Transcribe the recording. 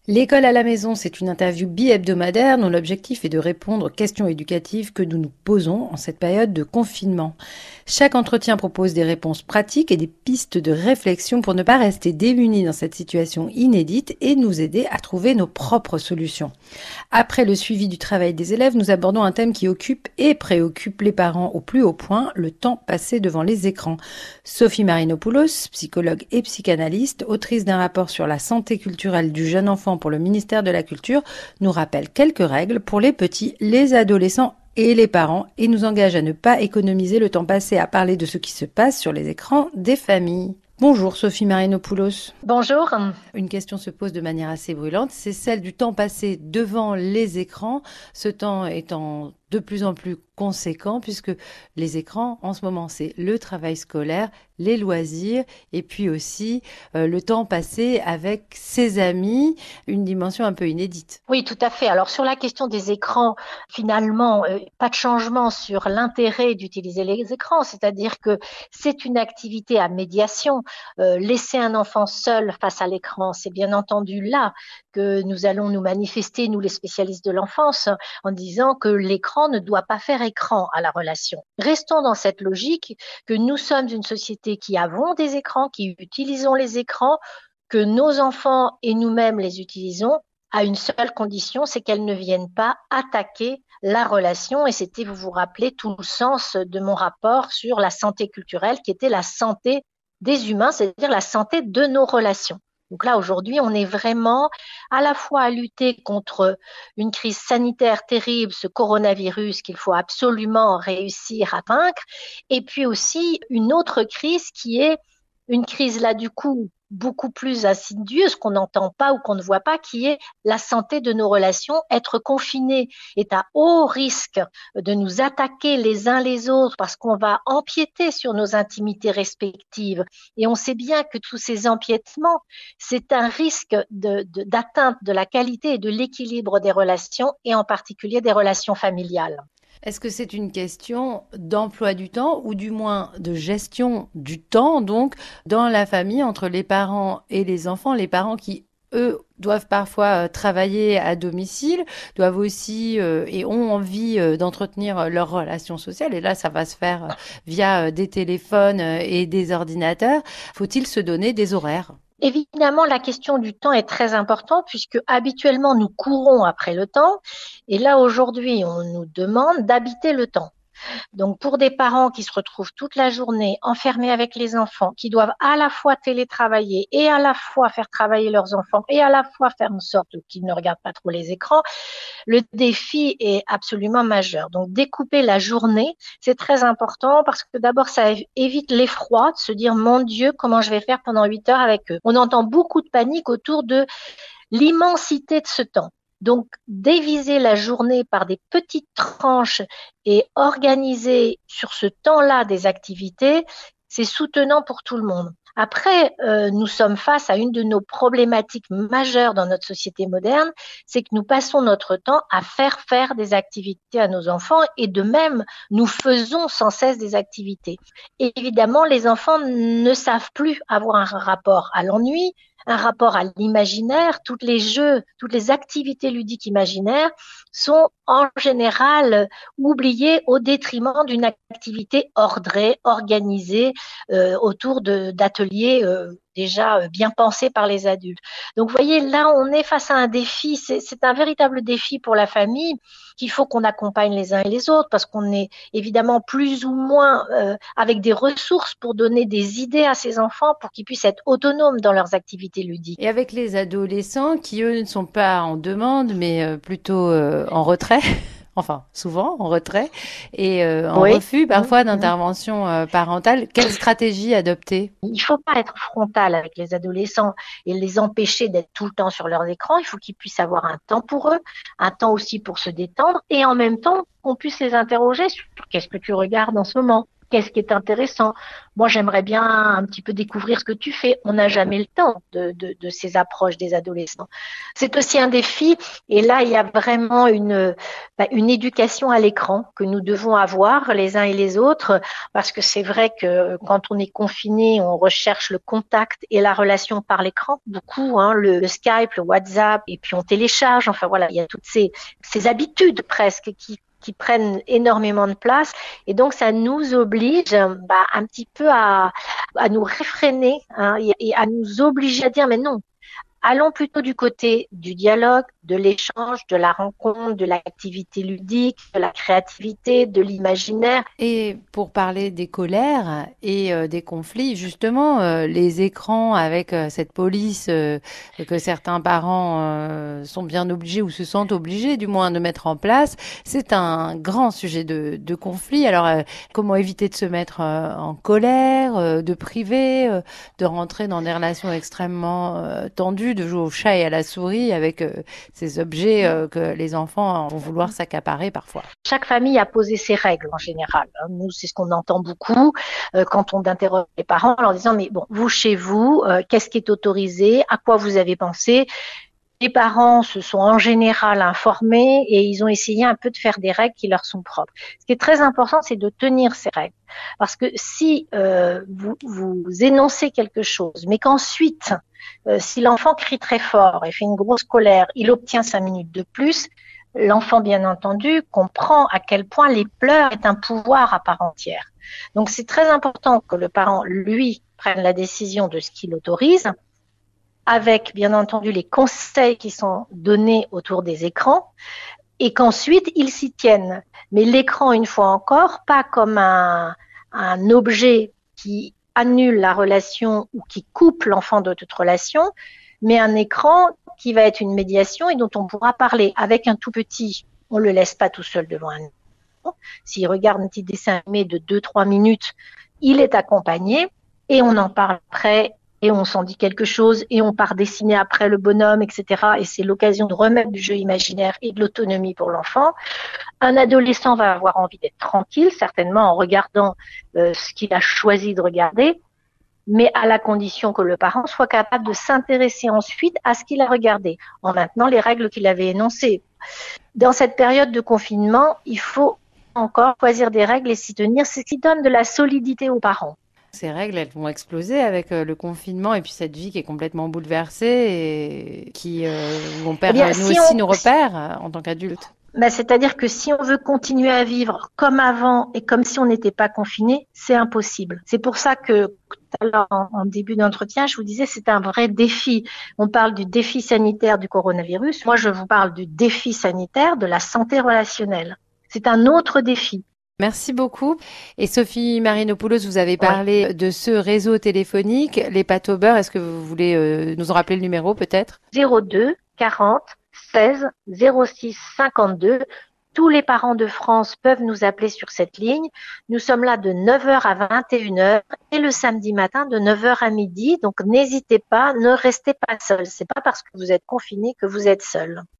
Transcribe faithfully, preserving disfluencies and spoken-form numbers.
L'école à la maison, c'est une interview bi-hebdomadaire dont l'objectif est de répondre aux questions éducatives que nous nous posons en cette période de confinement. Chaque entretien propose des réponses pratiques et des pistes de réflexion pour ne pas rester démunis dans cette situation inédite et nous aider à trouver nos propres solutions. Après le suivi du travail des élèves, nous abordons un thème qui occupe et préoccupe les parents au plus haut point, le temps passé devant les écrans. Sophie Marinopoulos, psychologue et psychanalyste, autrice d'un rapport sur la santé culturelle du jeune enfant pour le ministère de la Culture, nous rappelle quelques règles pour les petits, les adolescents et les parents et nous engage à ne pas économiser le temps passé à parler de ce qui se passe sur les écrans des familles. Bonjour Sophie Marinopoulos. Bonjour. Une question se pose de manière assez brûlante, c'est celle du temps passé devant les écrans, ce temps étant de plus en plus conséquent puisque les écrans, en ce moment, c'est le travail scolaire, les loisirs et puis aussi euh, le temps passé avec ses amis, une dimension un peu inédite. Oui, tout à fait. Alors sur la question des écrans, finalement, euh, pas de changement sur l'intérêt d'utiliser les écrans, c'est-à-dire que c'est une activité à médiation. Euh, laisser un enfant seul face à l'écran, c'est bien entendu là que nous allons nous manifester, nous les spécialistes de l'enfance, en disant que l'écran ne doit pas faire écran à la relation. Restons dans cette logique que nous sommes une société qui avons des écrans, qui utilisons les écrans, que nos enfants et nous-mêmes les utilisons à une seule condition, c'est qu'elles ne viennent pas attaquer la relation. Et c'était, vous vous rappelez, tout le sens de mon rapport sur la santé culturelle, qui était la santé des humains, c'est-à-dire la santé de nos relations. Donc là, aujourd'hui, on est vraiment à la fois à lutter contre une crise sanitaire terrible, ce coronavirus qu'il faut absolument réussir à vaincre, et puis aussi une autre crise qui est une crise là du coup beaucoup plus insidieuse qu'on n'entend pas ou qu'on ne voit pas, qui est la santé de nos relations. Être confiné est à haut risque de nous attaquer les uns les autres parce qu'on va empiéter sur nos intimités respectives. Et on sait bien que tous ces empiétements, c'est un risque de, de, d'atteinte de la qualité et de l'équilibre des relations et en particulier des relations familiales. Est-ce que c'est une question d'emploi du temps ou du moins de gestion du temps, donc, dans la famille, entre les parents et les enfants, les parents qui, eux, doivent parfois euh, travailler à domicile, doivent aussi euh, et ont envie euh, d'entretenir leur relation sociale, et là, ça va se faire euh, via euh, des téléphones euh, et des ordinateurs. Faut-il se donner des horaires ? Évidemment, la question du temps est très importante puisque habituellement nous courons après le temps et là aujourd'hui on nous demande d'habiter le temps. Donc pour des parents qui se retrouvent toute la journée enfermés avec les enfants, qui doivent à la fois télétravailler et à la fois faire travailler leurs enfants et à la fois faire en sorte qu'ils ne regardent pas trop les écrans, le défi est absolument majeur. Donc découper la journée, c'est très important parce que d'abord ça évite l'effroi de se dire mon Dieu, comment je vais faire pendant huit heures avec eux. On entend beaucoup de panique autour de l'immensité de ce temps. Donc, diviser la journée par des petites tranches et organiser sur ce temps-là des activités, c'est soutenant pour tout le monde. Après, euh, nous sommes face à une de nos problématiques majeures dans notre société moderne, c'est que nous passons notre temps à faire faire des activités à nos enfants et de même, nous faisons sans cesse des activités. Et évidemment, les enfants ne savent plus avoir un rapport à l'ennui, un rapport à l'imaginaire. Tous les jeux, toutes les activités ludiques imaginaires sont en général oubliées au détriment d'une activité ordrée, organisée euh, autour de, d'ateliers euh, déjà euh, bien pensés par les adultes. Donc, vous voyez, là, on est face à un défi. C'est, c'est un véritable défi pour la famille qu'il faut qu'on accompagne les uns et les autres parce qu'on est évidemment plus ou moins euh, avec des ressources pour donner des idées à ces enfants pour qu'ils puissent être autonomes dans leurs activités ludiques. Et avec les adolescents qui, eux, ne sont pas en demande, mais euh, plutôt euh, en retrait, enfin souvent en retrait, et euh, en Oui. refus parfois Mmh. d'intervention euh, parentale, quelle stratégie adopter ? Il ne faut pas être frontal avec les adolescents et les empêcher d'être tout le temps sur leurs écrans. Il faut qu'ils puissent avoir un temps pour eux, un temps aussi pour se détendre et en même temps qu'on puisse les interroger sur qu'est-ce que tu regardes en ce moment. Qu'est-ce qui est intéressant? Moi, j'aimerais bien un petit peu découvrir ce que tu fais. On n'a jamais le temps de, de, de ces approches des adolescents. C'est aussi un défi. Et là, il y a vraiment une, bah, une éducation à l'écran que nous devons avoir les uns et les autres, parce que c'est vrai que quand on est confiné, on recherche le contact et la relation par l'écran, beaucoup, hein, le, le Skype, le WhatsApp, et puis on télécharge. Enfin voilà, il y a toutes ces, ces habitudes presque qui qui prennent énormément de place, et donc ça nous oblige bah, un petit peu à, à nous réfréner, hein, et, et à nous obliger à dire mais non, allons plutôt du côté du dialogue, de l'échange, de la rencontre, de l'activité ludique, de la créativité, de l'imaginaire. Et pour parler des colères et euh, des conflits, justement, euh, les écrans avec euh, cette police euh, que certains parents euh, sont bien obligés ou se sentent obligés, du moins, de mettre en place, c'est un grand sujet de, de conflit. Alors, euh, comment éviter de se mettre euh, en colère, euh, de priver, euh, de rentrer dans des relations extrêmement euh, tendues, de jouer au chat et à la souris avec euh, ces objets euh, que les enfants vont vouloir s'accaparer parfois. Chaque famille a posé ses règles en général. Nous, c'est ce qu'on entend beaucoup euh, quand on interroge les parents en leur disant mais bon, vous chez vous, euh, qu'est-ce qui est autorisé, à quoi vous avez pensé? Les parents se sont en général informés et ils ont essayé un peu de faire des règles qui leur sont propres. Ce qui est très important, c'est de tenir ces règles. Parce que si euh, vous, vous énoncez quelque chose, mais qu'ensuite, euh, si l'enfant crie très fort et fait une grosse colère, il obtient cinq minutes de plus, l'enfant, bien entendu, comprend à quel point les pleurs est un pouvoir à part entière. Donc, c'est très important que le parent, lui, prenne la décision de ce qu'il autorise, avec, bien entendu, les conseils qui sont donnés autour des écrans, et qu'ensuite, ils s'y tiennent. Mais l'écran, une fois encore, pas comme un, un objet qui annule la relation ou qui coupe l'enfant de toute relation, mais un écran qui va être une médiation et dont on pourra parler. Avec un tout petit, on ne le laisse pas tout seul devant un écran. S'il regarde un petit dessin animé de deux trois minutes, il est accompagné et on en parle après et on s'en dit quelque chose et on part dessiner après le bonhomme, et cetera. Et c'est l'occasion de remettre du jeu imaginaire et de l'autonomie pour l'enfant. Un adolescent va avoir envie d'être tranquille, certainement en regardant euh, ce qu'il a choisi de regarder, mais à la condition que le parent soit capable de s'intéresser ensuite à ce qu'il a regardé, en maintenant les règles qu'il avait énoncées. Dans cette période de confinement, il faut encore choisir des règles et s'y tenir, c'est ce qui donne de la solidité aux parents. Ces règles, elles vont exploser avec euh, le confinement et puis cette vie qui est complètement bouleversée et qui, euh, où on perd Eh bien, nous si aussi on, nos repères euh, en tant qu'adultes. Ben, c'est-à-dire que si on veut continuer à vivre comme avant et comme si on n'était pas confiné, c'est impossible. C'est pour ça que tout à l'heure, en, en début d'entretien, je vous disais c'est un vrai défi. On parle du défi sanitaire du coronavirus. Moi, je vous parle du défi sanitaire de la santé relationnelle. C'est un autre défi. Merci beaucoup. Et Sophie Marinopoulos, vous avez parlé ouais. de ce réseau téléphonique, les pâtes au beurre. Est-ce que vous voulez euh, nous en rappeler le numéro peut-être? zéro deux quarante seize zéro six cinquante-deux. Tous les parents de France peuvent nous appeler sur cette ligne. Nous sommes là de neuf heures à vingt et une heures et le samedi matin de neuf heures à midi. Donc n'hésitez pas, ne restez pas seuls. C'est pas parce que vous êtes confinés que vous êtes seuls.